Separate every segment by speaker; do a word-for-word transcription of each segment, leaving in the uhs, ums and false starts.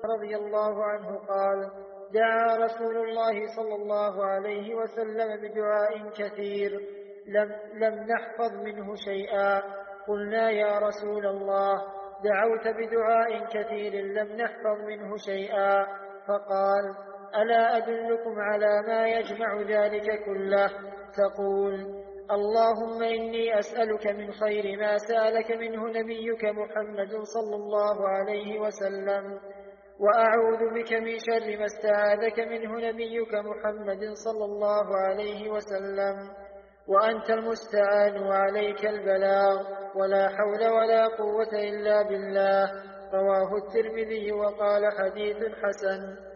Speaker 1: رضي الله عنه قال: دعا رسول الله صلى الله عليه وسلم بدعاء كثير لم, لم نحفظ منه شيئا. قلنا: يا رسول الله، دعوت بدعاء كثير لم نحفظ منه شيئا. فقال: ألا أدلكم على ما يجمع ذلك كله؟ تقول: اللهم إني أسألك من خير ما سألك منه نبيك محمد صلى الله عليه وسلم، وأعوذ بك من شر ما استعاذك منه نبيك محمد صلى الله عليه وسلم، وأنت المستعان وعليك البلاغ، ولا حول ولا قوة إلا بالله. رواه الترمذي وقال: حديث حسن.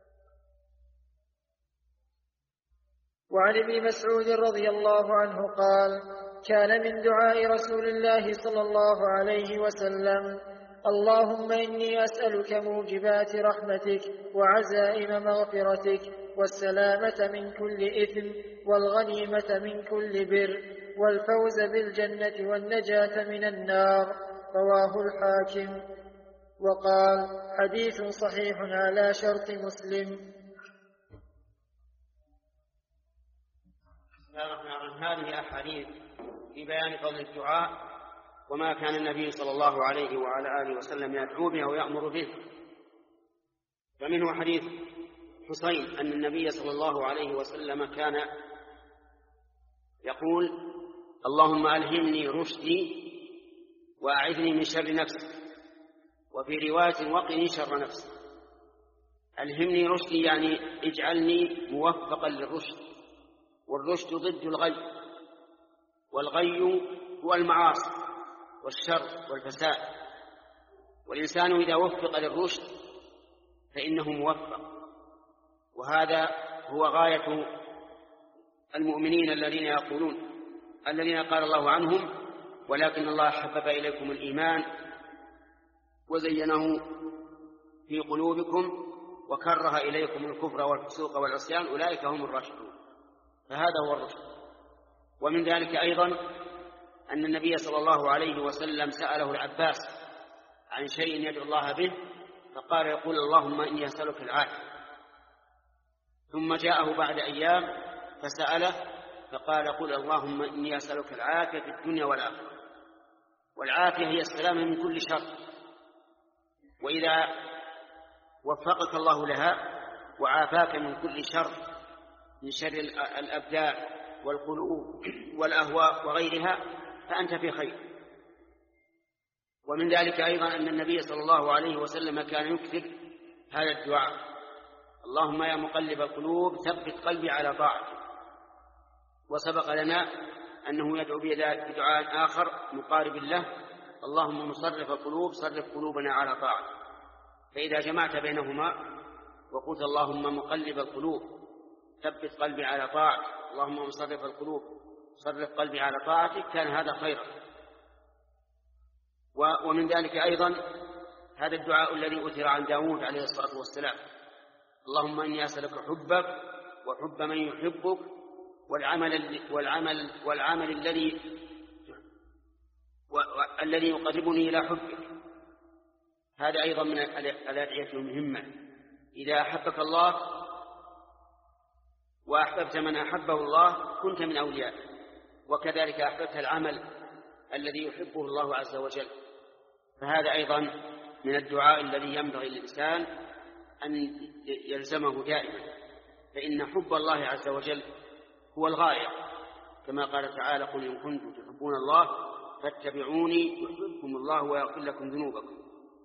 Speaker 1: وعن ابن مسعود رضي الله عنه قال: كان من دعاء رسول الله صلى الله عليه وسلم: اللهم إني أسألك موجبات رحمتك وعزائم مغفرتك والسلامة من كل إثم والغنيمة من كل بر والفوز بالجنة والنجاة من النار. رواه الحاكم وقال: حديث صحيح على شرط مسلم.
Speaker 2: هذه أحاديث في بيان فضل الدعاء وما كان النبي صلى الله عليه وعلى آله وسلم يدعو به ويأمر به. فمنه حديث حسين أن النبي صلى الله عليه وسلم كان يقول: اللهم ألهمني رشدي وأعذني من شر نفسي، وفي رواية: وقني شر نفسي. ألهمني رشدي يعني اجعلني موفقا للرشد، والرشد ضد الغي، والغي هو المعاصي والشر والفساد، والإنسان إذا وفق للرشد فإنه موفق، وهذا هو غاية المؤمنين الذين يقولون الذين قال الله عنهم: ولكن الله حبب إليكم الإيمان وزينه في قلوبكم وكره إليكم الكفر والفسوق والعصيان أولئك هم الراشدون. فهذا هو الرشد. ومن ذلك أيضا أن النبي صلى الله عليه وسلم سأله العباس عن شيء يدعو الله به، فقال يقول: اللهم إني أسألك العافية. ثم جاءه بعد أيام فسأله فقال: قل اللهم إني أسألك العافية في الدنيا والآخرة. والعافية هي السلامة من كل شر، وإذا وفقك الله لها وعافاك من كل شر، من شر الأبدان والقلوب والأهواء وغيرها، فأنت في خير. ومن ذلك أيضا أن النبي صلى الله عليه وسلم كان يكثر هذا الدعاء: اللهم يا مقلب القلوب ثبت قلبي على طاعتك. وسبق لنا أنه يدعو بدعاء آخر مقارب له: اللهم مصرف القلوب صرف قلوبنا على طاعتك. فإذا جمعت بينهما وقلت اللهم مقلب القلوب ثبت قلبي على طاعتك، اللهم مصرف القلوب صرف قلبي على طاعتك، كان هذا خيرا. ومن ذلك أيضا هذا الدعاء الذي أثر عن داود عليه الصلاة والسلام: اللهم إني أسألك حبك وحب من يحبك والعمل والعمل والعمل الذي الذي يقربني إلى حبك. هذا أيضا من الأدعية المهمة. إذا أحبك الله وأحببت من أحبه الله كنت من أوليائه، وكذلك أحببت العمل الذي يحبه الله عز وجل. فهذا أيضا من الدعاء الذي ينبغي للإنسان أن يلزمه دائما، فإن حب الله عز وجل هو الغاية، كما قال تعالى: قل إن كنتم تحبون الله فاتبعوني يحببكم الله ويغفر لكم ذنوبكم.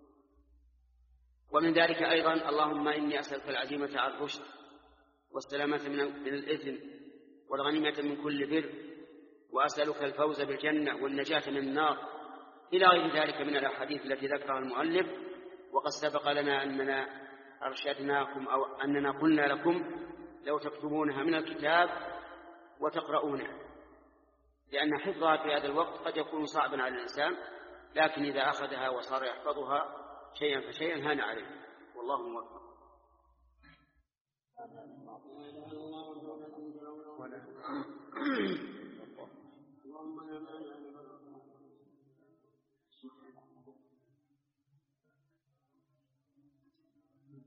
Speaker 2: ومن ذلك أيضا: اللهم إني أسألك العزيمة على الرشد والسلامة من الإثم والغنيمة من كل بر، وأسألك الفوز بالجنة والنجاة من النار، إلى غير ذلك من الأحاديث التي ذكرها المؤلف. وقد سبق لنا أننا أرشدناكم أو أننا قلنا لكم لو تكتبونها من الكتاب وتقرؤونها، لأن حفظها في هذا الوقت قد يكون صعبا على الإنسان، لكن إذا أخذها وصار يحفظها شيئا فشيئا هان عليه. والله موفق.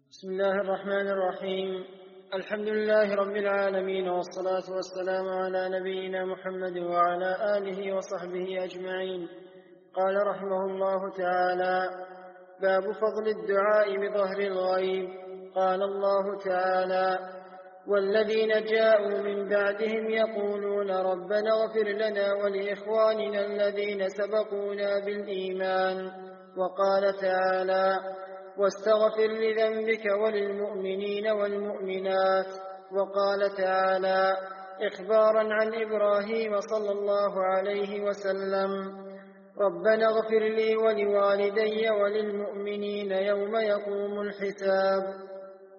Speaker 1: بسم الله الرحمن الرحيم. الحمد لله رب العالمين، والصلاة والسلام على نبينا محمد وعلى آله وصحبه أجمعين. قال رحمه الله تعالى: باب فضل الدعاء بظهر الغيب. قال الله تعالى: والذين جاءوا من بعدهم يقولون ربنا اغفر لنا ولإخواننا الذين سبقونا بالإيمان. وقال تعالى: واستغفر لذنبك وللمؤمنين والمؤمنات. وقال تعالى إخبارا عن إبراهيم صلى الله عليه وسلم: ربنا اغفر لي ولوالدي وللمؤمنين يوم يقوم الحساب.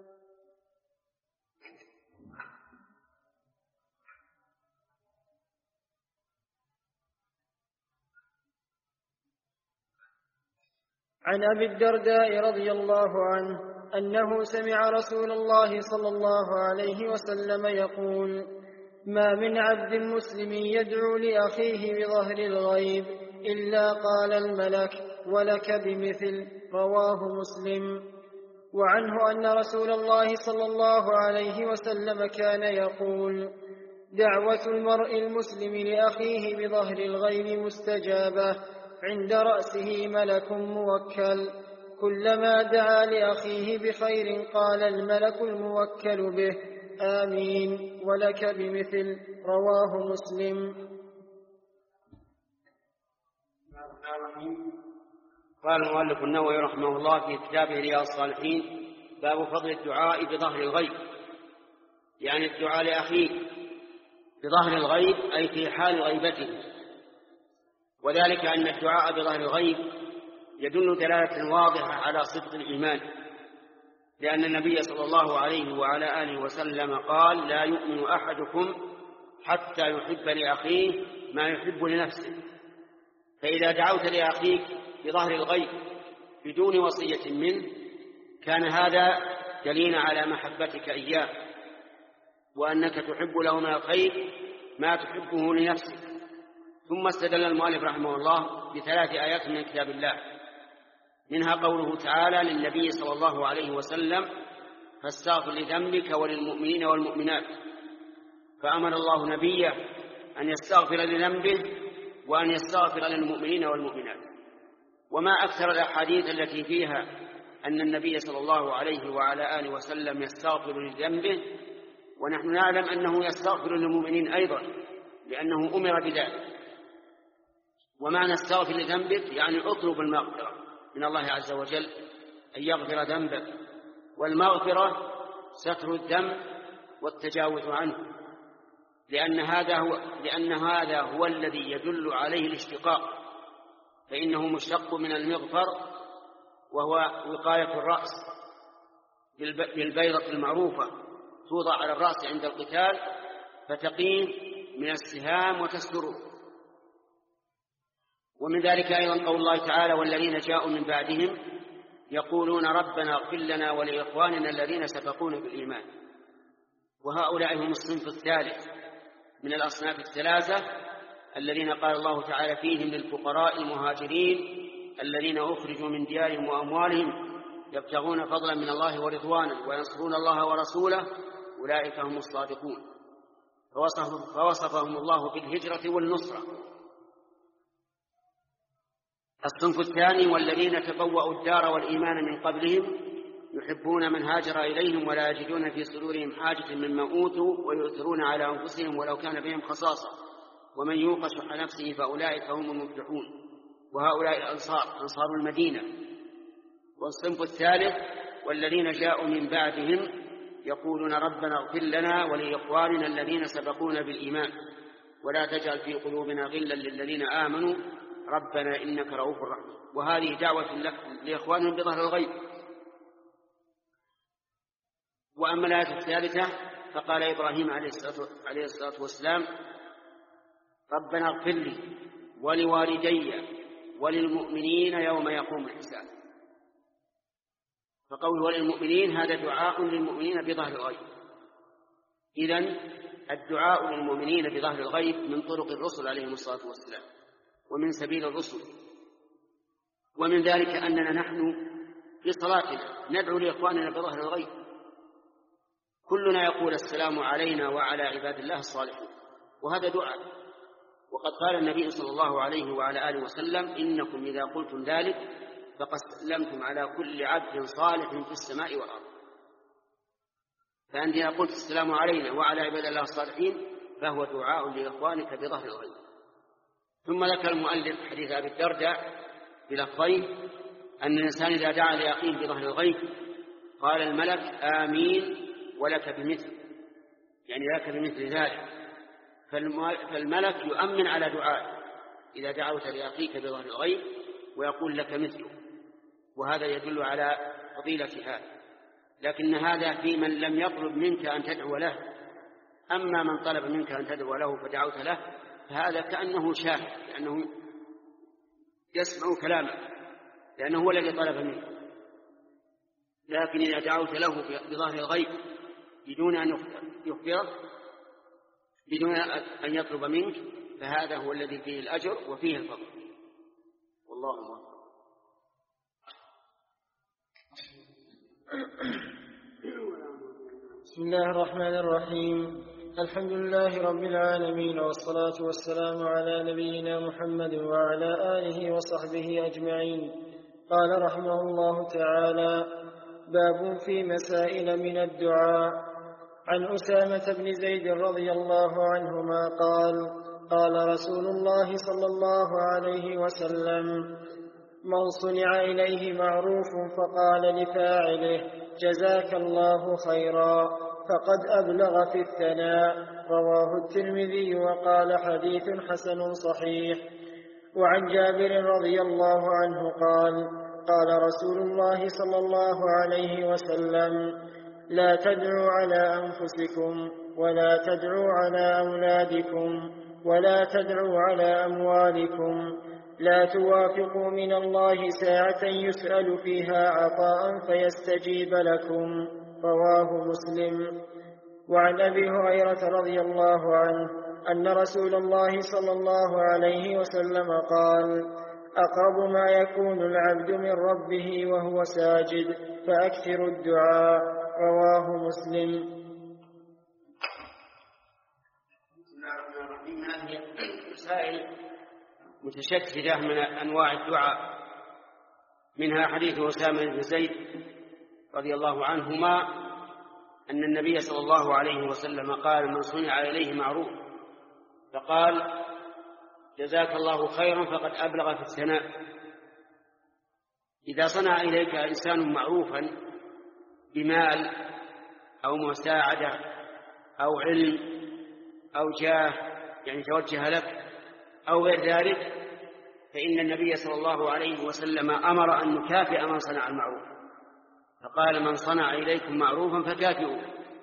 Speaker 1: عن أبي الدرداء رضي الله عنه أنه سمع رسول الله صلى الله عليه وسلم يقول: ما من عبد مسلم يدعو لأخيه بظهر الغيب إلا قال الملك: ولك بمثل. رواه مسلم. وعنه أن رسول الله صلى الله عليه وسلم كان يقول: دعوة المرء المسلم لأخيه بظهر الغيب مستجابة، عند رأسه ملك موكل، كلما دعا لأخيه بخير قال الملك الموكل به: آمين ولك بمثل. رواه مسلم.
Speaker 2: قال المؤلف النووي رحمه الله في كتابه رياض الصالحين: باب فضل الدعاء بظهر الغيب، يعني الدعاء لأخيه بظهر الغيب أي في حال غيبته، وذلك أن الدعاء بظهر الغيب يدل دلالة واضحة على صدق الإيمان، لأن النبي صلى الله عليه وعلى آله وسلم قال: لا يؤمن أحدكم حتى يحب لأخيه ما يحب لنفسه. فإذا دعوت لأخيك بظهر الغيب بدون وصية منه كان هذا دليلا على محبتك إياه، وأنك تحب له من الخير ما تحبه لنفسك. ثم استدل المؤلف رحمه الله بثلاث آيات من كتاب الله، منها قوله تعالى للنبي صلى الله عليه وسلم: فاستغفر لذنبك وللمؤمنين والمؤمنات. فأمر الله نبيه أن يستغفر لذنبه وأن يستغفر للمؤمنين والمؤمنات. وما أكثر الأحاديث التي فيها أن النبي صلى الله عليه وعلى آله وسلم يستغفر لذنبه، ونحن نعلم أنه يستغفر للمؤمنين أيضا لأنه أمر بذلك. ومعنى استغفر لذنبك يعني اطلب المغفرة من الله عز وجل أن يغفر ذنبك، والمغفرة ستر الذنب والتجاوز عنه، لأن هذا هو لأن هذا هو الذي يدل عليه الاشتقاق، فإنه مشتق من المغفر وهو وقاية الرأس بالبيضة المعروفة توضع على الرأس عند القتال فتقيه من السهام وتستره. ومن ذلك أيضا قول الله تعالى: والذين جاءوا من بعدهم يقولون ربنا اغفر لنا ولإخواننا الذين سبقونا بالإيمان. وهؤلاء هم الصنف الثالث من الأصناف الثلاثة الذين قال الله تعالى فيهم: للفقراء المهاجرين الذين أخرجوا من ديارهم وأموالهم يبتغون فضلا من الله ورضوانا وينصرون الله ورسوله أولئك هم الصادقون. فوصفهم الله بالهجرة والنصرة. الصنف الثاني: والذين تبوأوا الدار والإيمان من قبلهم يحبون من هاجر إليهم ولا يجدون في صدورهم حاجة مما أوتوا ويؤثرون على أنفسهم ولو كان بهم خصاصة ومن يوق شح نفسه فأولئك هم المفلحون. وهؤلاء الأنصار أنصار المدينة. والصنف الثالث: والذين جاءوا من بعدهم يقولون ربنا اغفر لنا ولإخواننا الذين سبقونا بالإيمان ولا تجعل في قلوبنا غلا للذين آمنوا ربنا إنك رؤوف رحيم. وهذه دعوة لإخوانهم بظهر الغيب. وأما الآية الثالثة فقال إبراهيم عليه الصلاة والسلام: ربنا اغفر لي ولوالدي وللمؤمنين يوم يقوم الحساب. فقول وللمؤمنين هذا دعاء للمؤمنين بظهر الغيب. إذن الدعاء للمؤمنين بظهر الغيب من طرق الرسل عليهم الصلاة والسلام ومن سبيل الرسل. ومن ذلك أننا نحن في صلاتنا ندعو لإخواننا بظهر الغيب، كلنا يقول السلام علينا وعلى عباد الله الصالحين، وهذا دعاء. وقد قال النبي صلى الله عليه وعلى آله وسلم: إنكم إذا قلتم ذلك فقد سلمتم على كل عبد صالح في السماء والأرض. فأنت إذا قلت السلام علينا وعلى عباد الله الصالحين فهو دعاء لإخوانك بظهر الغيب. ثم ذكر المؤلف حديث أبي الدرداء بلفظين: أن الإنسان إذا دعا لأخيه بظهر الغيب قال الملك آمين ولك بمثل، يعني لك بمثل ذلك. فالملك يؤمن على دعاء إذا دعوت لأخيك بظهر الغيب ويقول لك مثله، وهذا يدل على فضيلة هذا. لكن هذا في من لم يطلب منك أن تدعو له. أما من طلب منك أن تدعو له فدعوت له فهذا كأنه شاهد، لأنه يسمع كلامك، لأنه هو الذي طلب منك. لكن إذا دعوت له بظهر الغيب بدون أن يخبرك، بدون أن يطلب منك، فهذا هو الذي فيه الأجر وفيه الفضل، والله أكبر.
Speaker 3: بسم الله الرحمن الرحيم. الحمد لله رب العالمين، والصلاة والسلام على نبينا محمد وعلى آله وصحبه أجمعين. قال رحمه الله تعالى: باب في مسائل من الدعاء. عن أسامة بن زيد رضي الله عنهما قال: قال رسول الله صلى الله عليه وسلم: من صنع إليه معروف فقال لفاعله جزاك الله خيرا فقد أبلغ في الثناء. رواه الترمذي وقال حديث حسن صحيح. وعن جابر رضي الله عنه قال: قال رسول الله صلى الله عليه وسلم: لا تدعوا على أنفسكم ولا تدعوا على أولادكم ولا تدعوا على أموالكم، لا توافقوا من الله ساعة يسأل فيها عطاء فيستجيب لكم. رواه مسلم. وعن أبي هريرة رضي الله عنه أن رسول الله صلى الله عليه وسلم قال: أقرب ما يكون العبد من ربه وهو ساجد فأكثر الدعاء. رواه مسلم.
Speaker 2: بسم الله الرحمن الرحيم. هذه مسائل متشتتة من أنواع الدعاء، منها حديث أسامة بن زيد رضي الله عنهما أن النبي صلى الله عليه وسلم قال: من صنع إليه معروف فقال جزاك الله خيرا فقد أبلغ في الثناء. إذا صنع إليك إنسان معروفا بمال أو مساعدة أو علم أو جاه، يعني توجه لك أو غير ذلك، فإن النبي صلى الله عليه وسلم أمر أن نكافئ من صنع المعروف، فقال: من صنع إليكم معروفا فكافئوه.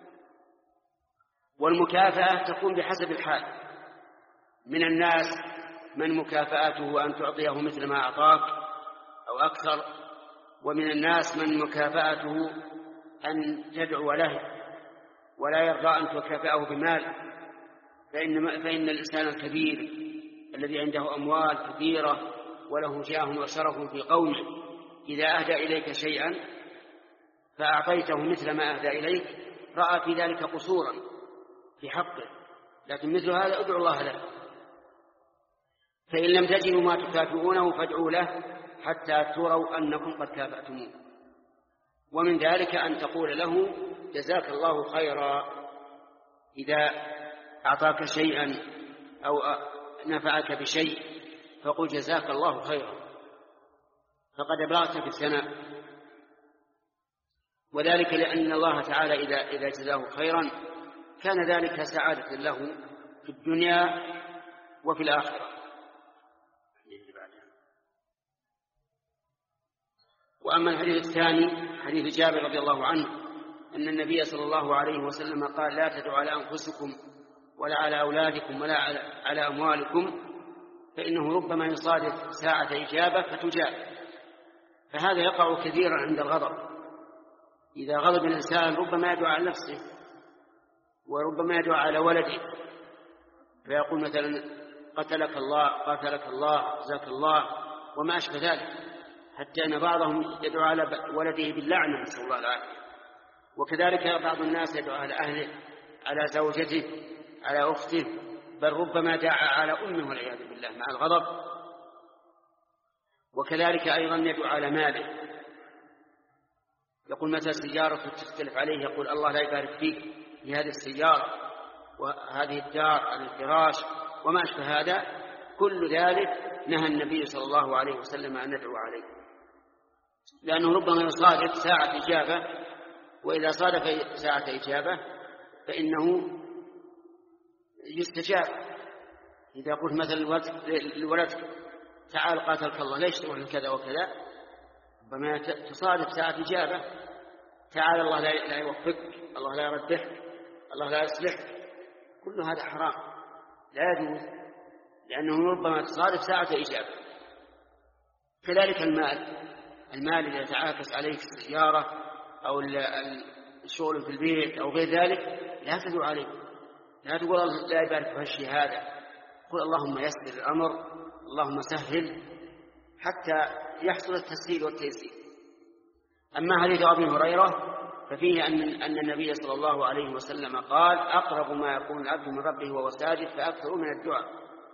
Speaker 2: والمكافأة تكون بحسب الحال. من الناس من مكافأته أن تعطيه مثل ما أعطاك أو أكثر، ومن الناس من مكافأته أن تدعو له ولا يرضى أن تكافئه بمال. فإن, فإن الإنسان الكبير الذي عنده أموال كثيرة وله جاه وشرف في قومه إذا أهدى إليك شيئا فأعطيته مثل ما أهدى إليك رأى في ذلك قصورا في حقه، لكن مثل هذا ادعو الله له. فإن لم تجدوا ما تكافئونه فادعوا له حتى تروا أنكم قد كافأتموه. ومن ذلك أن تقول له جزاك الله خيرا إذا أعطاك شيئا أو نفعك بشيء، فقل جزاك الله خيرا فقد أبلغت في الثناء. وذلك لأن الله تعالى إذا, إذا جزاه خيرا كان ذلك سعادة له في الدنيا وفي الآخرة. وأما الحديث الثاني حديث جابر رضي الله عنه أن النبي صلى الله عليه وسلم قال: لا تدعوا على أنفسكم ولا على أولادكم ولا على أموالكم، فإنه ربما يصادف ساعة إجابة فتجاب. فهذا يقع كثيرا عند الغضب. إذا غضب الإنسان ربما يدعو على نفسه وربما يدعو على ولده، فيقول مثلا: قتلك الله، قاتلك الله، جزاك الله، وما أشبه ذلك. حتى أن بعضهم يدعو على ولده باللعنة، نسأل الله العافية. وكذلك بعض الناس يدعو على أهله، على زوجته، على أخته، بل ربما دعا على أمه والعياذ بالله مع الغضب. وكذلك أيضا يدعو على ماله، يقول متى سيارة تختلف عليه يقول الله لا يبارك فيك في هذه السيارة وهذه الدار، هذا الفراش وما أشبه هذا. كل ذلك نهى النبي صلى الله عليه وسلم أن ندعو عليه، لأنه ربما يصادف ساعة إجابة، وإذا صادف ساعة إجابة فإنه يستجاب. إذا قلت مثلا لولدك تعال قاتلك الله ليش تروح لكذا وكذا، ربما تصادف ساعة إجابة، تعال الله لا يوفقك، الله لا يردك، الله لا يصلحك، كل هذا حرام لا يجوز، لأنه ربما تصادف ساعة إجابة. كذلك المال، المال إذا تعاكس عليك السيارة أو الشغل في البيت أو غير ذلك لا تدعو عليه، لا تقول الله لا يبارك في هالشيء هذا، قل اللهم يسر الأمر، اللهم سهل حتى يحصل التسهيل والتيسير. أما حديث أبي هريرة ففيه أن أن النبي صلى الله عليه وسلم قال أقرب ما يكون العبد من ربه وهو ساجد فأكثر من الدعاء.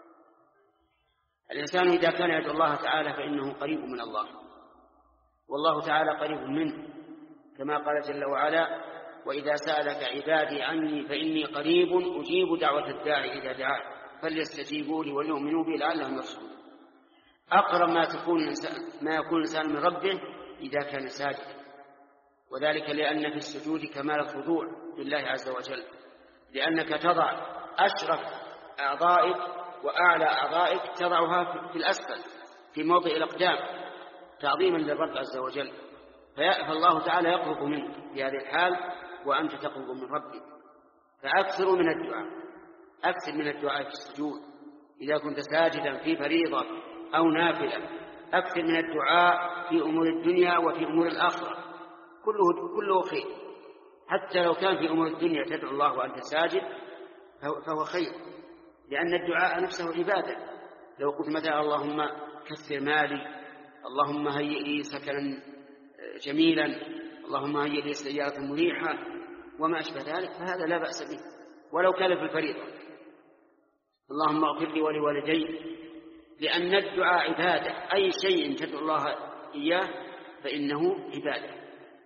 Speaker 2: الإنسان إذا كان يدعو الله تعالى فإنه قريب من الله، والله تعالى قريب منه، كما قال جل وعلا وإذا سألك عبادي عني فإني قريب أجيب دعوة الداعي إذا دعاني فليستجيبوا لي وليؤمنوا بي لعلهم يرشدون. أقرب ما تكون ما يكون الإنسان من ربه إذا كان ساجدا، وذلك لأن في السجود كمال الخضوع لله عز وجل، لأنك تضع أشرف أعضائك وأعلى أعضائك تضعها في الأسفل في موضع الأقدام تعظيما للرب عز وجل، فالله تعالى يقرب منك في هذه الحال وأنت تقرب من ربك. فأكثر من الدعاء، أكثر من الدعاء في السجود إذا كنت ساجدا في فريضة أو نافلة، أكثر من الدعاء في أمور الدنيا وفي أمور الآخرة، كله كله خير. حتى لو كان في أمور الدنيا تدعو الله وأنت ساجد فهو خير، لأن الدعاء نفسه عبادة. لو قلت مثلا اللهم كثر مالي، اللهم هيئ لي سكنا جميلا، اللهم هيئ لي سيارة مريحة وما أشبه ذلك، فهذا لا بأس به ولو كان في الفريضة. اللهم اغفر لي ولوالدي، لأن الدعاء عبادة، أي شيء تدعو الله إياه فإنه عبادة،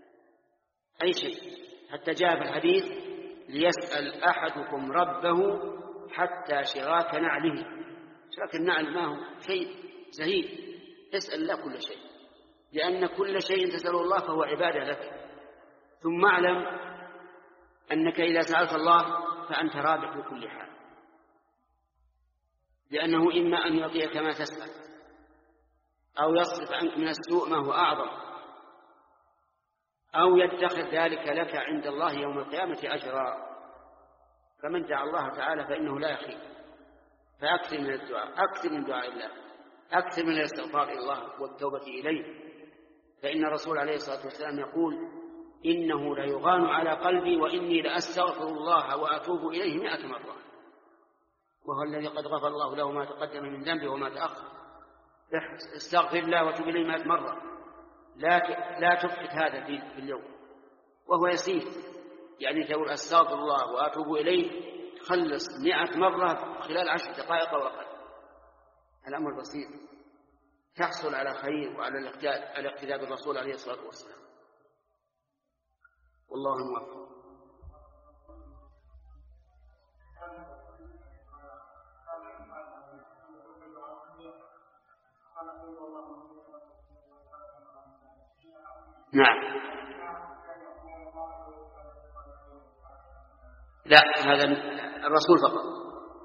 Speaker 2: أي شيء. حتى جاء في الحديث ليسأل أحدكم ربه حتى شراك نعله. شراك النعل ما هو شيء زهيد، اسأل الله كل شيء، لأن كل شيء تسأله الله فهو عبادة لك. ثم اعلم أنك إذا سألت الله فأنت رابح بكل حال، لأنه إما أن يعطيك ما تسأل أو يصرف عنك من السوء ما هو أعظم، أو يدخر ذلك لك عند الله يوم القيامة أجرا. فمن دعا الله تعالى فإنه لا يخيب. فأكثر من الدعاء، أكثر من دعاء الله، أكثر من الاستغفار إلى الله والتوبة إليه. فإن الرسول عليه الصلاة والسلام يقول إنه ليغان على قلبي وإني لأستغفر الله وأتوب إليه مئة مرة، وهو الذي قد غفر الله له ما تقدم من ذنبه وما تأخر. استغفر الله وتوب إليه مئة مرة، لا لا تفقد هذا في اليوم، وهو يسير. يعني تقول أستغفر الله وأتوب إليه تخلص مئة مرة خلال عشر دقائق وأقل. الأمر بسيط، تحصل على خير وعلى الاقتداء بالرسول عليه الصلاة والسلام. والله الموفق. نعم. لا، هذا الرسول فقط.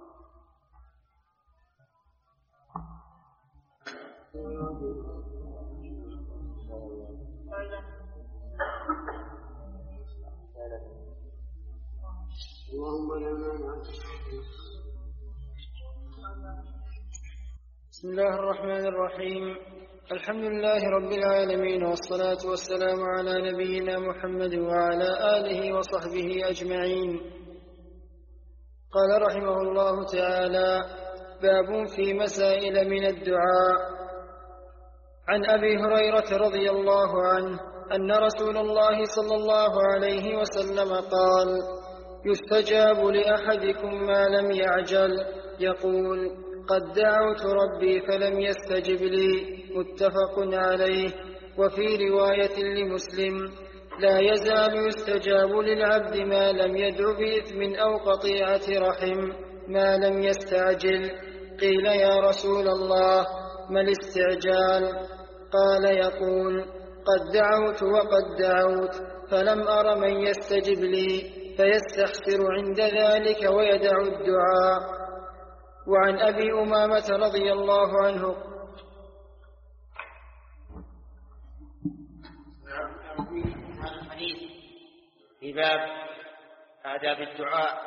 Speaker 3: بسم الله الرحمن الرحيم. الحمد لله رب العالمين، والصلاة والسلام على نبينا محمد وعلى آله وصحبه أجمعين. قال رحمه الله تعالى: باب في مسائل من الدعاء. عن أبي هريرة رضي الله عنه أن رسول الله صلى الله عليه وسلم قال: يستجاب لأحدكم ما لم يعجل، يقول: قد دعوت ربي فلم يستجب لي. متفق عليه. وفي رواية لمسلم: لا يزال يستجاب للعبد ما لم يدع بإثم أو قطيعة رحم ما لم يستعجل. قيل: يا رسول الله، ما الاستعجال؟ قال: يقول: قد دعوت وقد دعوت فلم أر من يستجب لي، فيستحسر عند ذلك ويدع الدعاء. وعن أبي أمامة رضي الله عنه
Speaker 2: هذا الحديث في باب آداب الدعاء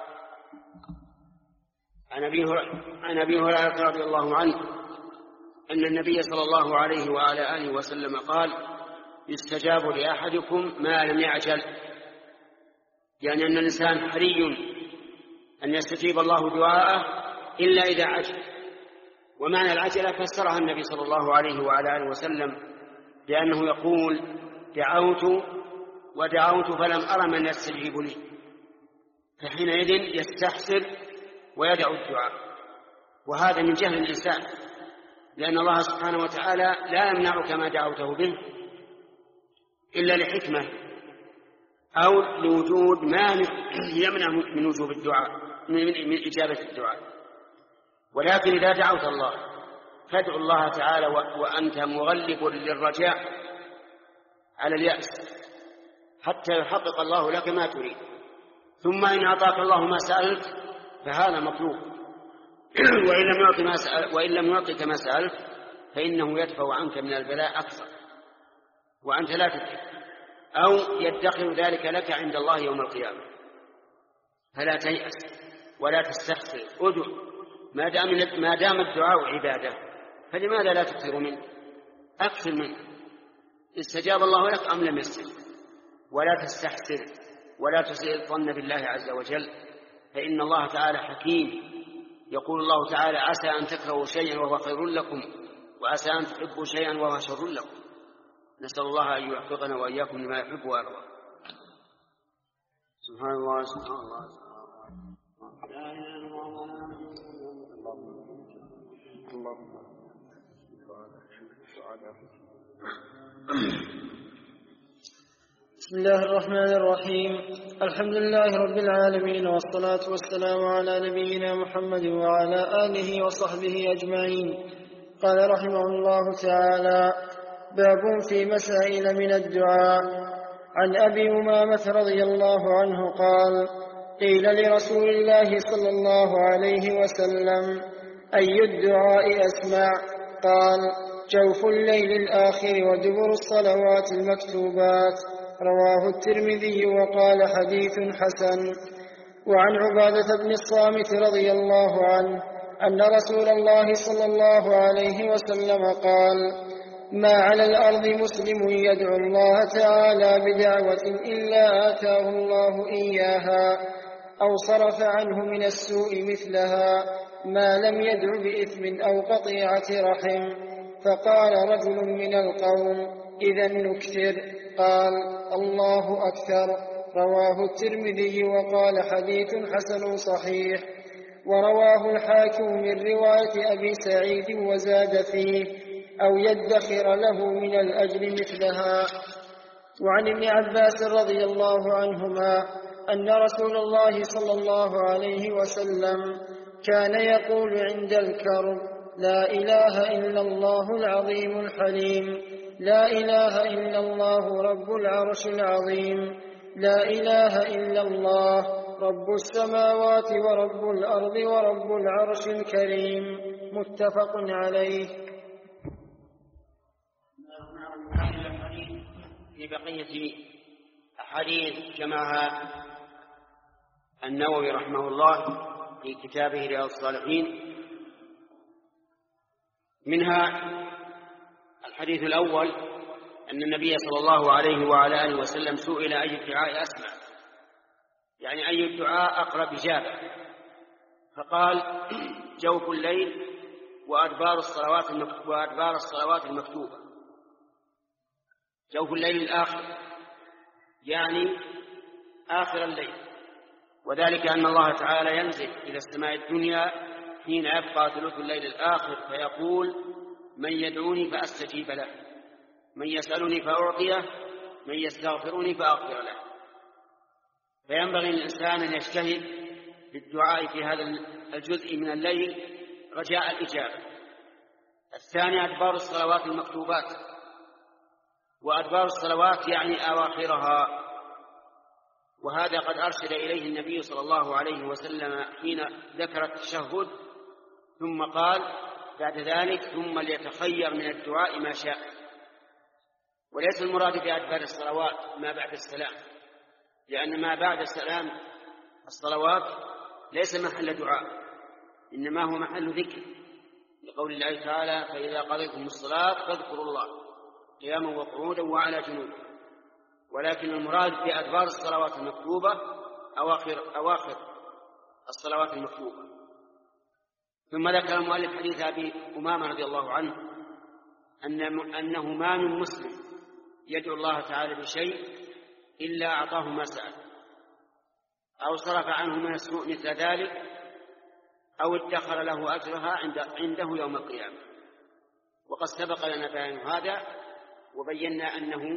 Speaker 2: عن أبي هريرة رضي الله عنه أن النبي صلى الله عليه وعلى آله وسلم قال: يستجاب لأحدكم ما لم يعجل، يعني أن الإنسان حري أن يستجيب الله دعاءه إلا إذا عجل. ومعنى العجلة فسرها النبي صلى الله عليه وعلى آله وسلم بأنه يقول: دعوت ودعوت فلم أر من يستجيب لي، فحينئذ يستحسر ويدعو الدعاء. وهذا من جهل الإنسان، لأن الله سبحانه وتعالى لا يمنعك ما دعوته به إلا لحكمة أو لوجود مانع يمنع من وجوب الدعاء، من إجابة الدعاء. ولكن إذا دعوت الله فادعو الله تعالى وأنت مغلب للرجاء على اليأس حتى يحقق الله لك ما تريد، ثم إن أعطاك الله ما سألت فهذا مطلوب، وإن لم يعطي ما سأل وإن لم يعطيك ما سألت فإنه يدفع عنك من البلاء أكثر وأنت لا تدرك، أو يدخر ذلك لك عند الله يوم القيامة. فلا تيأس ولا تستحسر، ادعو ما دام ما دام الدعاء عبادة، فلماذا لا تكثر منه؟ أكثر منه، استجاب الله لك أم لم يستجب. ولا تستحسر ولا تسيء الظن بالله عز وجل، فإن الله تعالى حكيم. يقول الله تعالى: عسى أن تكرهوا شيئا وهو خير لكم، وعسى أن تحبوا شيئا وهو شر لكم. نسأل الله أن يوفقنا وإياكم لما يحب ويرضى. سبحان الله سبحان الله لا إله إلا الله.
Speaker 3: بسم الله الرحمن الرحيم. الحمد لله رب العالمين، والصلاة والسلام على نبينا محمد وعلى آله وصحبه أجمعين. قال رحمه الله تعالى: باب في مسائل من الدعاء. عن أبي أمامة رضي الله عنه قال: قيل لرسول الله صلى الله عليه وسلم: أي الدعاء أسمع؟ قال: جوف الليل الآخر ودبر الصلوات المكتوبات. رواه الترمذي وقال: حديث حسن. وعن عبادة بن الصامت رضي الله عنه أن رسول الله صلى الله عليه وسلم قال: ما على الأرض مسلم يدعو الله تعالى بدعوة إلا آتاه الله إياها أو صرف عنه من السوء مثلها ما لم يدع بإثم أو قطيعة رحم. فقال رجل من القوم: إذا نكثر. قال: الله أكثر. رواه الترمذي وقال: حديث حسن صحيح. ورواه الحاكم من رواية أبي سعيد وزاد فيه: أو يدخر له من الأجر مثلها. وعن ابن عباس رضي الله عنهما أن رسول الله صلى الله عليه وسلم كان يقول عند الكرب: لا إله إلا الله العظيم الحليم، لا إله إلا الله رب العرش العظيم، لا إله إلا الله رب السماوات ورب الأرض ورب العرش الكريم. متفق عليه.
Speaker 2: في بقية أحاديث جمعها النووي رحمه الله في كتابه رياض الصالحين، منها الحديث الأول أن النبي صلى الله عليه وعلى آله وسلم سئل: أي الدعاء أسمع؟ يعني أي الدعاء أقرب إجابة؟ فقال: جوف الليل وأدبار الصلوات وأدبار الصلوات المكتوبة. جوف الليل الآخر يعني آخر الليل، وذلك أن الله تعالى ينزل إلى السماء الدنيا حين يبقى ثلث الليل الآخر فيقول: من يدعوني فأستجيب له، من يسألني فأعطيه، من يستغفرني فأغفر له. فينبغي للإنسان أن يجتهد بالدعاء في هذا الجزء من الليل رجاء الإجابة. الثاني أدبار الصلوات المكتوبات، وأدبار الصلوات يعني أواخرها، وهذا قد أرشد إليه النبي صلى الله عليه وسلم حين ذكر التشهد، ثم قال بعد ذلك: ثم ليتخير من الدعاء ما شاء. وليس المراد بأدبار الصلوات ما بعد السلام، لأن ما بعد السلام الصلوات ليس محل دعاء، إنما هو محل ذكر، لقول الله تعالى: فإذا قضيتم الصلاة فاذكروا الله قياما وقعودا وعلى جنوبكم. ولكن المراد بأدبار الصلوات المكتوبة أواخر, أواخر الصلوات المكتوبة. ثم ذكر المؤلف حديث أبي أمامة رضي الله عنه أن أنه ما من مسلم يدعو الله تعالى بشيء إلا أعطاه ما سأل، أو صرف عنه من السوء مثل ذلك، أو ادخر له أجرها عنده يوم القيامة. وقد سبق لنا بيان هذا، وبينا أنه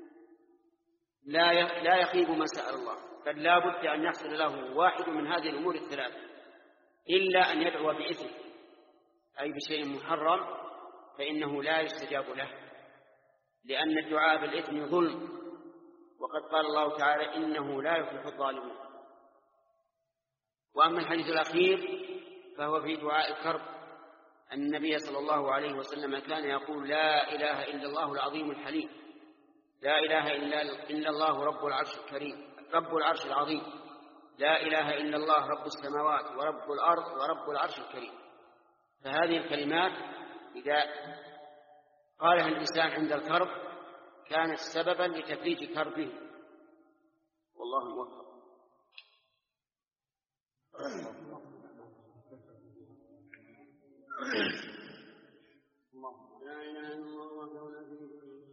Speaker 2: لا يخيب ما سأل الله، بل لا بد أن يحصل له واحد من هذه الأمور الثلاث، إلا أن يدعو بإثم أي بشيء محرم فإنه لا يستجاب له، لأن الدعاء بالإثم ظلم، وقد قال الله تعالى: إنه لا يفلح الظالمون. وأما الحديث الأخير فهو في دعاء الكرب، أن النبي صلى الله عليه وسلم كان يقول: لا إله إلا الله العظيم الحليم، لا إله إلا الله رب العرش الكريم رب العرش العظيم، لا إله إلا الله رب السماوات ورب الأرض ورب العرش الكريم. فهذه الكلمات إذا قالها الإنسان عند الكرب كانت سببا لتفريج كربه، والله موفق. لا إله إلا الله ولا شريك له.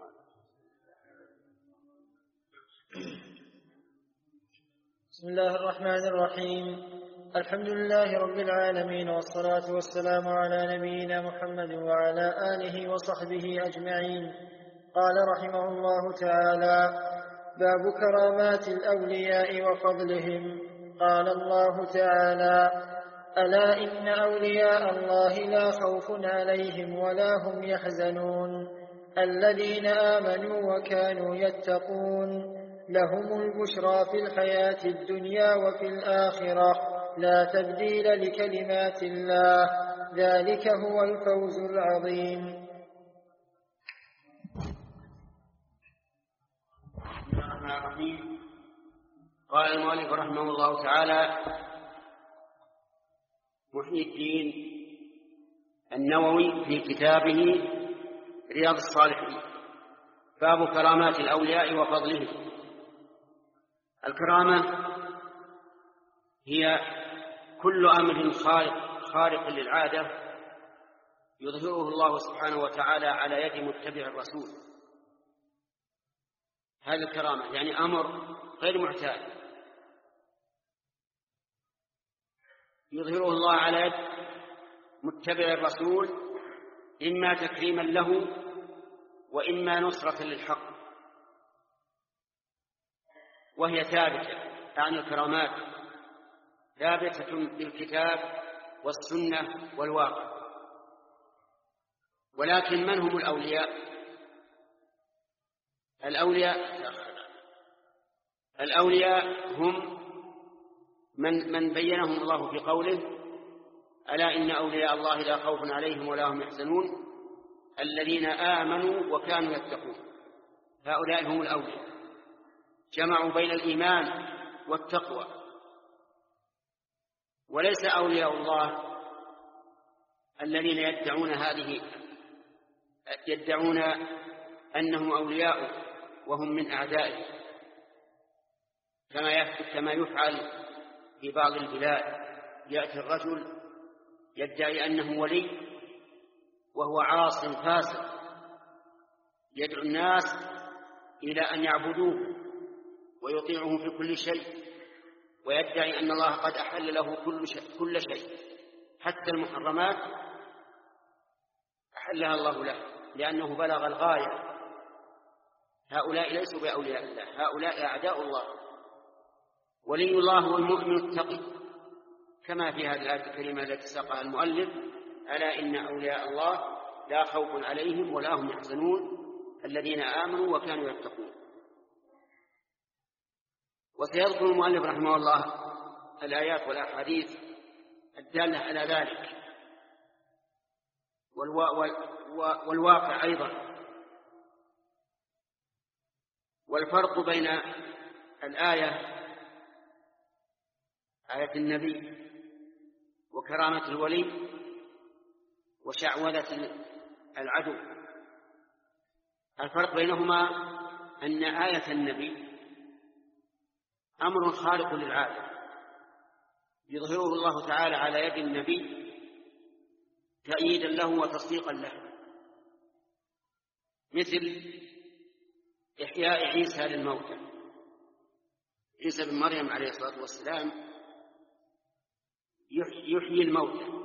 Speaker 3: بسم الله الرحمن الرحيم. الحمد لله رب العالمين، والصلاة والسلام على نبينا محمد وعلى آله وصحبه أجمعين. قال رحمه الله تعالى: باب كرامات الأولياء وفضلهم. قال الله تعالى: ألا إن أولياء الله لا خوف عليهم ولا هم يحزنون الذين آمنوا وكانوا يتقون لهم البشرى في الحياة الدنيا وفي الآخرة لا تبديل لكلمات الله ذلك هو الفوز العظيم.
Speaker 2: قال المؤلف رحمه الله تعالى: محيي الدين النووي في كتابه رياض الصالحين، باب كرامات الأولياء وفضلهم. الكرامة هي كل أمر خارق, خارق للعادة يظهره الله سبحانه وتعالى على يد متبع الرسول. هذه الكرامة يعني أمر غير معتاد يظهره الله على يد متبع الرسول، إما تكريما له وإما نصرة للحق، وهي ثابتة. يعني الكرامات ثابتة بالكتاب والسنة والواقع. ولكن من هم الأولياء؟ الأولياء الأولياء هم من, من بينهم الله في قوله: ألا إن أولياء الله لا خوف عليهم ولا هم يحزنون الذين آمنوا وكانوا يتقون. هؤلاء هم الأولياء، جمعوا بين الإيمان والتقوى. وليس أولياء الله الذين يدعون هذه يدعون أنهم أولياء وهم من أعدائه، كما يفعل في بعض البلاد. يأتي الرجل يدعي أنه ولي وهو عاص فاسق، يدعو الناس إلى أن يعبدوه ويطيعوه في كل شيء، ويدعي أن الله قد أحل له كل شيء, كل شيء حتى المحرمات أحلها الله له لأنه بلغ الغاية. هؤلاء ليسوا بأولياء الله، هؤلاء أعداء الله. ولي الله هو المؤمن التقي، كما في هذه الآية الكريمة التي ساقها المؤلف: ألا إن أولياء الله لا خوف عليهم ولا هم يحزنون الذين آمنوا وكانوا يتقون. وسيذكر المؤلف رحمه الله الآيات والأحاديث الدالة على ذلك والواقع أيضا. والفرق بين الآية آية النبي وكرامة الولي وشعوذة العدو، الفرق بينهما أن آية النبي أمر خارق للعادة يظهره الله تعالى على يد النبي تأييدا له وتصديقا له، مثل إحياء عيسى للموتى. عيسى بن مريم عليه الصلاة والسلام يحيي الموتى،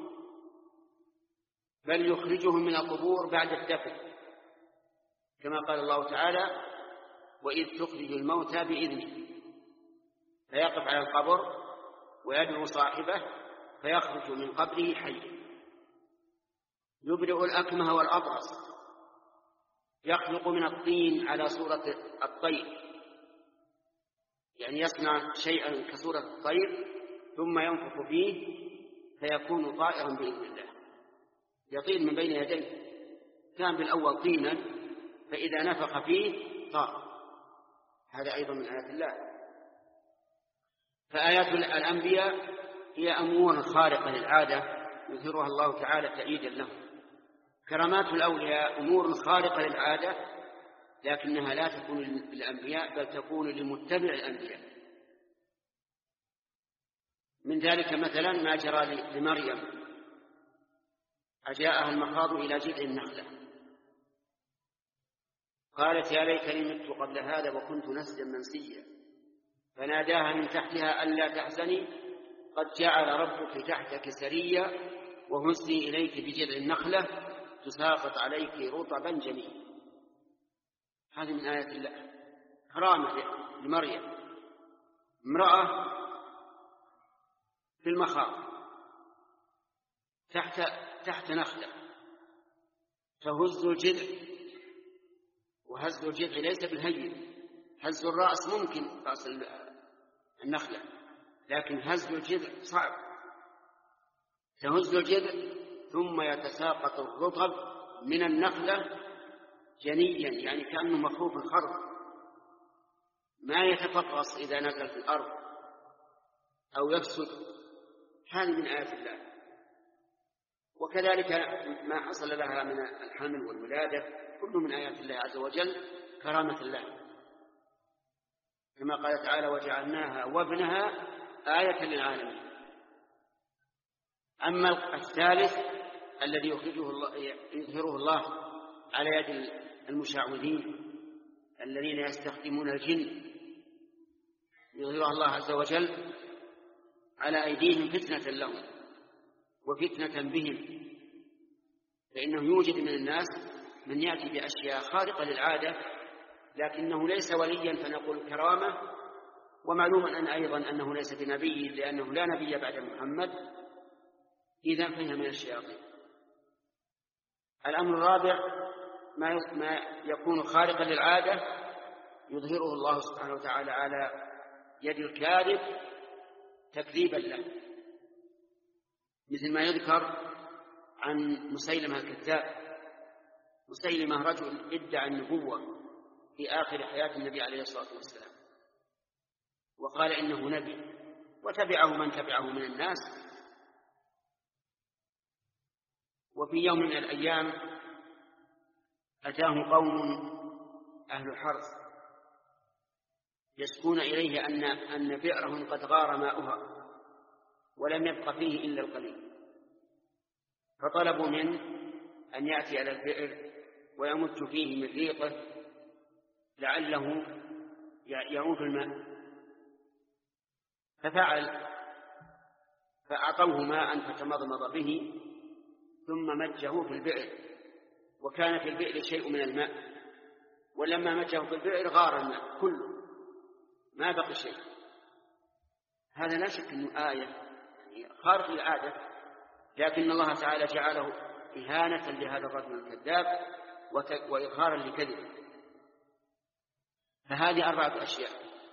Speaker 2: بل يخرجهم من القبور بعد الدفن، كما قال الله تعالى: وإذ تخرج الموتى بإذنه، فيقف على القبر ويدعو صاحبه فيخرج من قبره حيا. يبرئ الأكمه والأبرص، يخلق من الطين على صورة الطير، يعني يصنع شيئا كصورة الطير ثم ينفخ فيه فيكون طائرا بإذن الله، يطير من بين يديه. كان بالأول طينا فإذا نفخ فيه طار. هذا أيضا من آيات الله. فآيات الأنبياء هي أمور خارقة للعادة يظهرها الله تعالى تأييدا له. كرامات الأولياء أمور خارقة للعادة لكنها لا تكون للأنبياء بل تكون لمتبع الأنبياء. من ذلك مثلا ما جرى لمريم، أجاءها المخاض إلى جذع النخلة قالت: يا ليتني مت قبل هذا وكنت نسيا منسيا، فناداها من تحتها ألا تحزني قد جعل ربك تحتك سريا وهزي إليك بجذع النخلة تساقط عليك رطبا جنيا. هذه من آيات الله، كرامة لمريم، امرأة في المخاض تحت تحت نخلة تهز الجذع، وهز الجذع ليس بالهين، هز الرأس ممكن رأس النخلة، لكن هز الجذع صعب. تهز الجذع ثم يتساقط الرطب من النخلة جنيا، يعني كأنه مخروف الخرق، ما يتفقص إذا نزل في الأرض أو يفسد. هذه من آيات الله. وكذلك ما حصل لها من الحمل والولادة كله من آيات الله عز وجل، كرامة الله، كما قال تعالى: وجعلناها وابنها آية للعالمين. أما الثالث الذي يخرجه الله يظهره الله على يد المشعوذين الذين يستخدمون الجن، يظهرها الله عز وجل على أيديهم فتنة لهم وفتنة بهم. فإنه يوجد من الناس من يأتي بأشياء خارقة للعادة لكنه ليس وليا فنقول كرامة، ومعلوم أن أيضا أنه ليس بنبي لأنه لا نبي بعد محمد، إذن فهي من الشياطين. الأمر الرابع ما يكون خارقا للعادة يظهره الله سبحانه وتعالى على يد الكاذب تكذيبا له، مثل ما يذكر عن مسيلمة الكذاب. مسيلمة رجل ادعى النبوة في آخر حياة النبي عليه الصلاة والسلام وقال إنه نبي، وتبعه من تبعه من الناس. وفي يوم من الأيام أتاه قوم أهل حرث يشكون إليه أن أن بئرهم قد غار ماؤها ولم يبق فيه إلا القليل، فطلبوا منه أن يأتي على البئر ويمد فيه من ريقه لعله يعود الماء، ففعل، فأعطوه ماء فتمضمض به ثم مجه في البئر، وكان في البئر شيء من الماء، ولما مجه في البئر غار الماء كله ما بقي شيء. هذا لا شك أنه آية يعني خارق للعادة، لكن الله تعالى جعله إهانة لهذا الرجل الكذاب وإظهارا لكذبه. فهذه أربعة أشياء: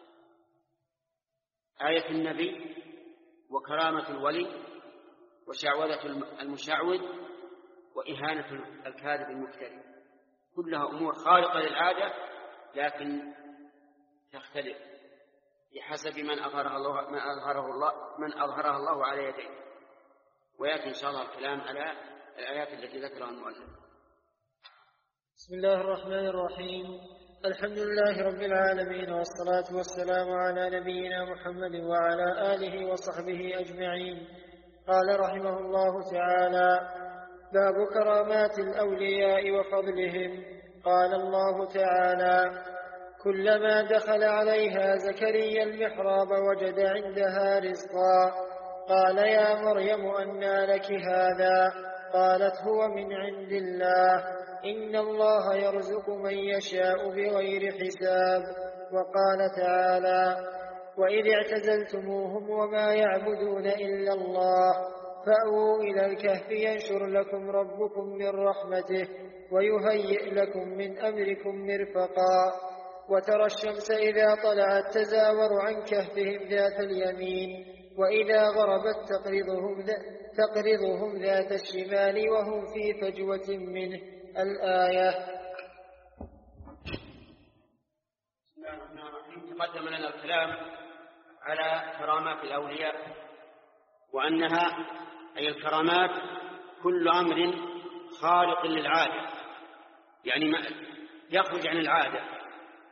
Speaker 2: آية النبي، وكرامة الولي، وشعوذة المشعوذ، وإهانة الكاذب المفتري، كلها أمور خارقة للعادة لكن تختلف بحسب من أظهرها الله من أظهره الله من أظهرها الله على يديه. ويأتي إن شاء الله الكلام على الآيات التي ذكرها المؤلف.
Speaker 3: بسم الله الرحمن الرحيم. الحمد لله رب العالمين، والصلاة والسلام على نبينا محمد وعلى آله وصحبه أجمعين. قال رحمه الله تعالى: باب كرامات الأولياء وفضلهم. قال الله تعالى: كلما دخل عليها زكريا المحراب وجد عندها رزقا قال يا مريم أنى لك هذا؟ قالت هو من عند الله، إن الله يرزق من يشاء بغير حساب. وقال تعالى: وإذ اعتزلتموهم وما يعبدون إلا الله فأووا إلى الكهف ينشر لكم ربكم من رحمته ويهيئ لكم من أمركم مرفقا. وترى الشمس إذا طلعت تزاور عن كهفهم ذات اليمين وإذا غربت تقرضهم, تقرضهم ذات الشمال وهم في فجوة منه. الآية.
Speaker 2: تقدم لنا الكلام على كرامات الأولياء، وأنها أي الكرامات كل أمر خارق للعادة، يعني ما يخرج عن العادة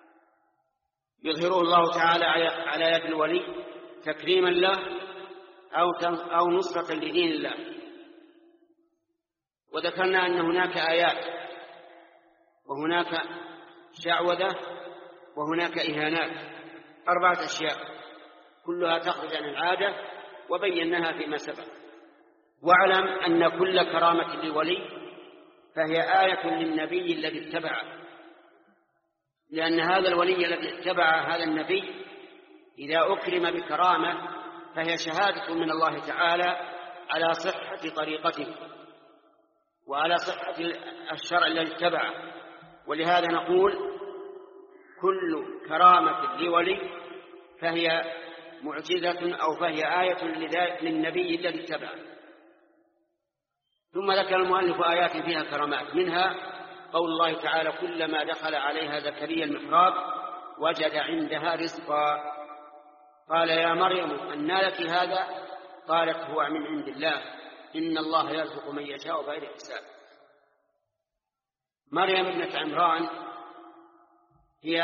Speaker 2: يظهره الله تعالى على يد الولي تكريما له أو أو نصرة لدين الله. وذكرنا أن هناك آيات وهناك شعوذة وهناك إهانات، أربعة أشياء كلها تخرج عن العادة وبيناها فيما سبق. واعلم أن كل كرامة لولي فهي آية للنبي الذي اتبعه، لأن هذا الولي الذي اتبع هذا النبي إذا أكرم بكرامة فهي شهادة من الله تعالى على صحة طريقته وعلى صحة الشرع الذي اتبعه. ولهذا نقول كل كرامة لولي فهي معجزة أو فهي آية للنبي الذي اتبعه. ثم ذكر المؤلف آيات فيها كرامات، منها قول الله تعالى: كلما دخل عليها زكريا المحراب وجد عندها رزقا قال يا مريم أنى لك هذا؟ قالت هو من عند الله، إن الله يرزق من يشاء بغير حساب. مريم ابنة عمران هي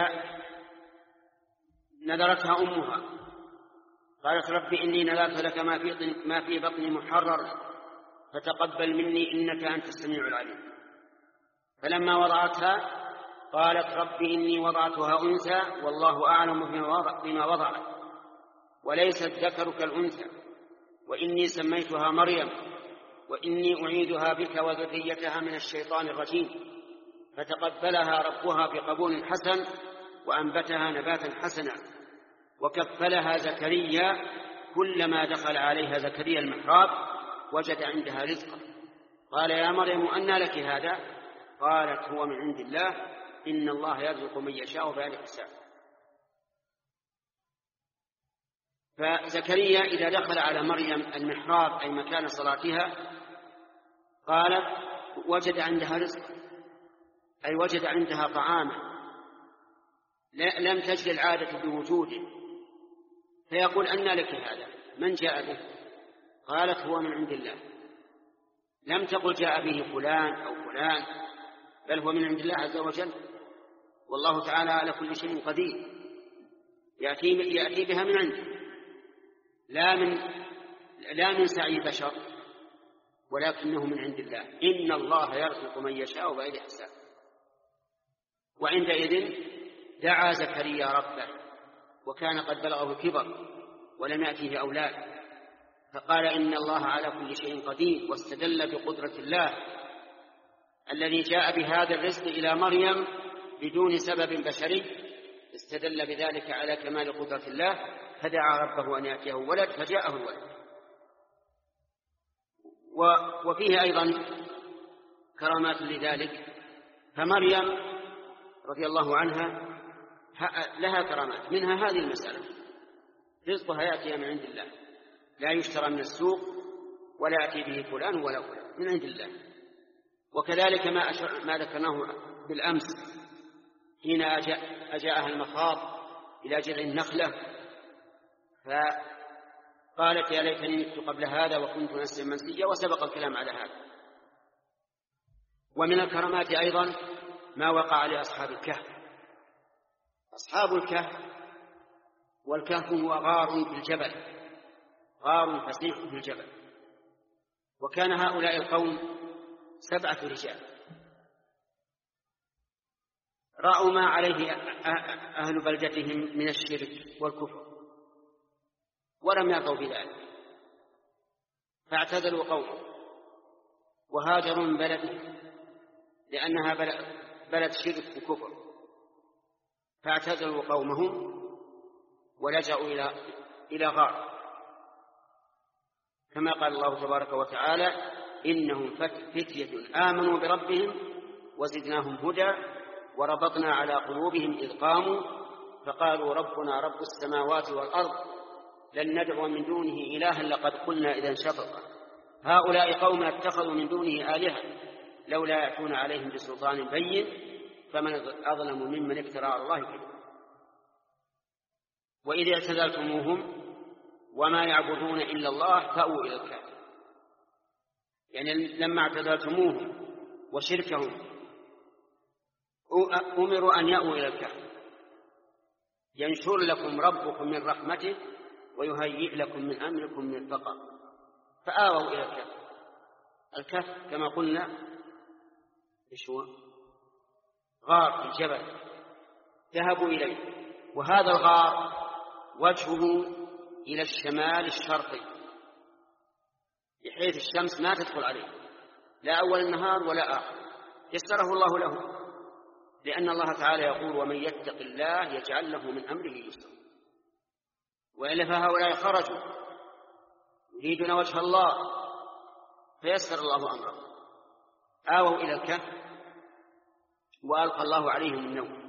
Speaker 2: نذرتها أمها، قالت ربي إني نذرت لك ما في ما في بطني محرر فتقبل مني إنك أنت السميع العليم. فلما وضعتها قالت ربي إني وضعتها أنثى والله أعلم بما وضعت وليس الذكر كالأنثى وإني سميتها مريم وإني أعيدها بك وذريتها من الشيطان الرجيم. فتقبلها ربها بقبول حسن وأنبتها نباتا حسنا. وكفلها زكريا كلما دخل عليها زكريا المحراب وجد عندها رزقا قال يا مريم أنى لك هذا؟ قالت هو من عند الله، إن الله يرزق من يشاء بغير حساب. فزكريا إذا دخل على مريم المحراب أي مكان صلاتها قالت وجد عندها رزقا أي وجد عندها طعاما لم تجد العادة بوجوده، فيقول أنى لك هذا؟ من جاء به؟ قالت هو من عند الله. لم تقل جاء به فلان أو فلان، بل هو من عند الله عز وجل، والله تعالى على كل شيء قدير، يأتي, يأتي بها من عنده لا من, لا من سعي بشر، ولكنه من عند الله. إن الله يرزق من يشاء بغير حساب. وعندئذ دعا زكريا ربه وكان قد بلغه الكبر ولم يأته أولاد، فقال إن الله على كل شيء قدير، واستدل بقدرة الله الذي جاء بهذا الرزق إلى مريم بدون سبب بشري، استدل بذلك على كمال قدرة الله، فدعا ربه أن يأتيه ولد فجاءه الولد. وفيه أيضا كرامات لذلك، فمريم رضي الله عنها لها كرامات، منها هذه المسألة، رزقها يأتي من عند الله، لا يشترى من السوق ولا يأتي به فلان ولا فلان، من عند الله. وكذلك ما, ما ذكرناه بالأمس حين أجاءها المخاض إلى جذع النخلة فقالت يا ليتني مت قبل هذا وكنت نسيا منسيا، وسبق الكلام على هذا. ومن الكرامات أيضا ما وقع لأصحاب الكهف. أصحاب الكهف، والكهف هو غار في الجبل، غار فسيح في الجبل، وكان هؤلاء القوم سبعة رجال رأوا ما عليه أهل بلدتهم من الشرك والكفر ولم يرضوا بذلك، فاعتزلوا قومه وهاجروا من بلدهم لأنها بلد شرك وكفر، فاعتزلوا قومهم ولجأوا إلى إلى غار، كما قال الله تبارك وتعالى إنهم فتية آمنوا بربهم وزدناهم هدى وربطنا على قلوبهم إذ قاموا فقالوا ربنا رب السماوات والأرض لن ندعو من دونه إلها لقد قلنا إذا شططا هؤلاء قوم اتخذوا من دونه آلهة لولا يأتون عليهم بسلطان بين فمن أظلم ممن افترى على الله كذبا. وإذ اعتزلتموهم وما يعبدون إلا الله فأووا إلى الكهف، يعني لما اعتزلتموهم وشركهم أمروا أن يأووا إلى الكهف ينشر لكم ربكم من رحمته ويهيئ لكم من أمركم مرفقا، فآووا إلى الكهف. الكهف كما قلنا إيش هو؟ غار في الجبل ذهبوا إليه، وهذا الغار وجهه إلى الشمال الشرقي بحيث الشمس ما تدخل عليه لا أول النهار ولا آخر، يسره الله له، لأن الله تعالى يقول ومن يتق الله يجعل له من أمره يسرا، وإلا فهؤلاء خرجوا يريدون وجه الله فيسر الله أمره، آووا إلى الكهف وألقى الله عليهم النوم.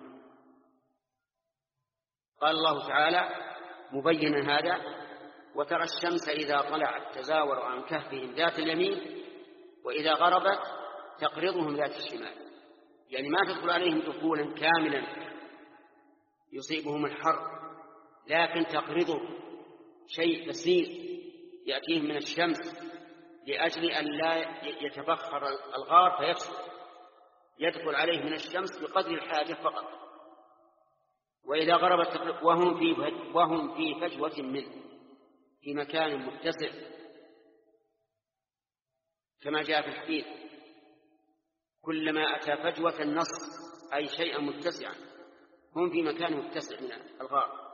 Speaker 2: قال الله تعالى مبينا هذا وترى الشمس إذا طلعت تزاور عن كهفهم ذات اليمين وإذا غربت تقرضهم ذات الشمال، يعني ما تدخل عليهم دخولا كاملا يصيبهم الحر، لكن تقرضهم شيء بسيط يأتيهم من الشمس لأجل أن لا يتبخر الغار فيفسد، يدخل عليه من الشمس بقدر الحاجة فقط. وإذا غربت وهم في وهم في فجوة منه في مكان متسع كما جاء في الحديث كلما أتى فجوة النص أي شيئا متسعا، هم في مكان متسع من الغار.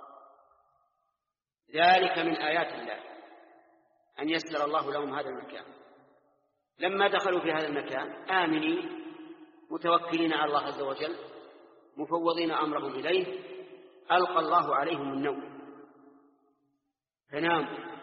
Speaker 2: ذلك من آيات الله أن يسر الله لهم هذا المكان. لما دخلوا في هذا المكان آمنين متوكلين على الله عز وجل مفوضين أمرهم إليه ألقى الله عليهم النوم فناموا.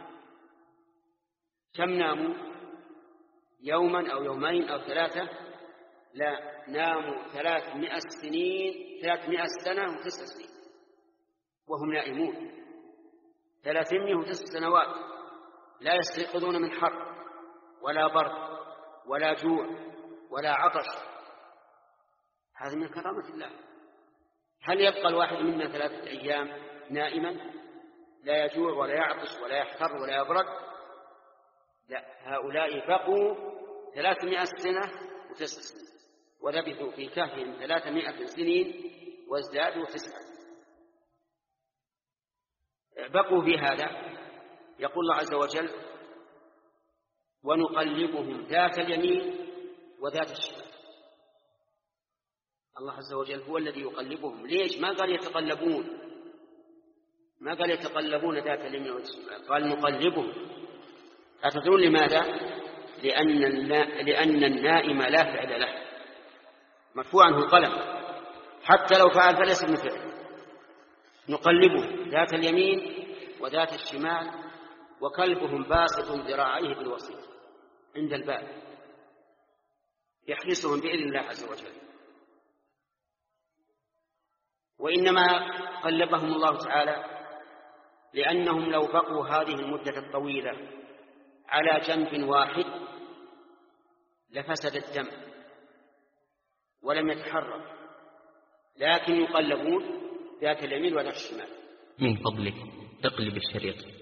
Speaker 2: كم ناموا؟ يوما أو يومين أو ثلاثة؟ لا، ناموا ثلاثمائة سنين ثلاثمائة سنة وتسع سنين وهم نائمون، ثلاثمائة وتسع سنوات لا يستيقظون من حر ولا برد ولا جوع ولا عطش. هذا من كرامة الله. هل يبقى الواحد منا ثلاثة أيام نائما لا يجوع ولا يعطش ولا يحتر ولا يبرد؟ لا، هؤلاء بقوا ثلاثمائة سنة وتسع سنين ولبثوا في كهفهم ثلاثمائة سنين وازدادوا تسعة. بقوا في هذا. يقول الله عز وجل ونقلبهم ذات اليمين وذات الشمال. الله عز وجل هو الذي يقلبهم. ليش ما قال يتقلبون؟ ما قال يتقلبون ذات اليمين والشمال، قال نقلبهم. أتدرون لماذا؟ لأن لأن النائم لا فعل له، مرفوع عنه القلم، حتى لو فعل فليس من فعل. نقلبه ذات اليمين وذات الشمال، وكلبهم باسط ذراعيه بالوسيط عند الباب يحرسهم بإذن الله عز وجل. وإنما قلبهم الله تعالى لأنهم لو بقوا هذه المدة الطويلة على جنب واحد لفسد الدم ولم يتحرك، لكن يقلبون ذات اليمين وذات الشمال.
Speaker 4: من فضلك اقلب الشريط.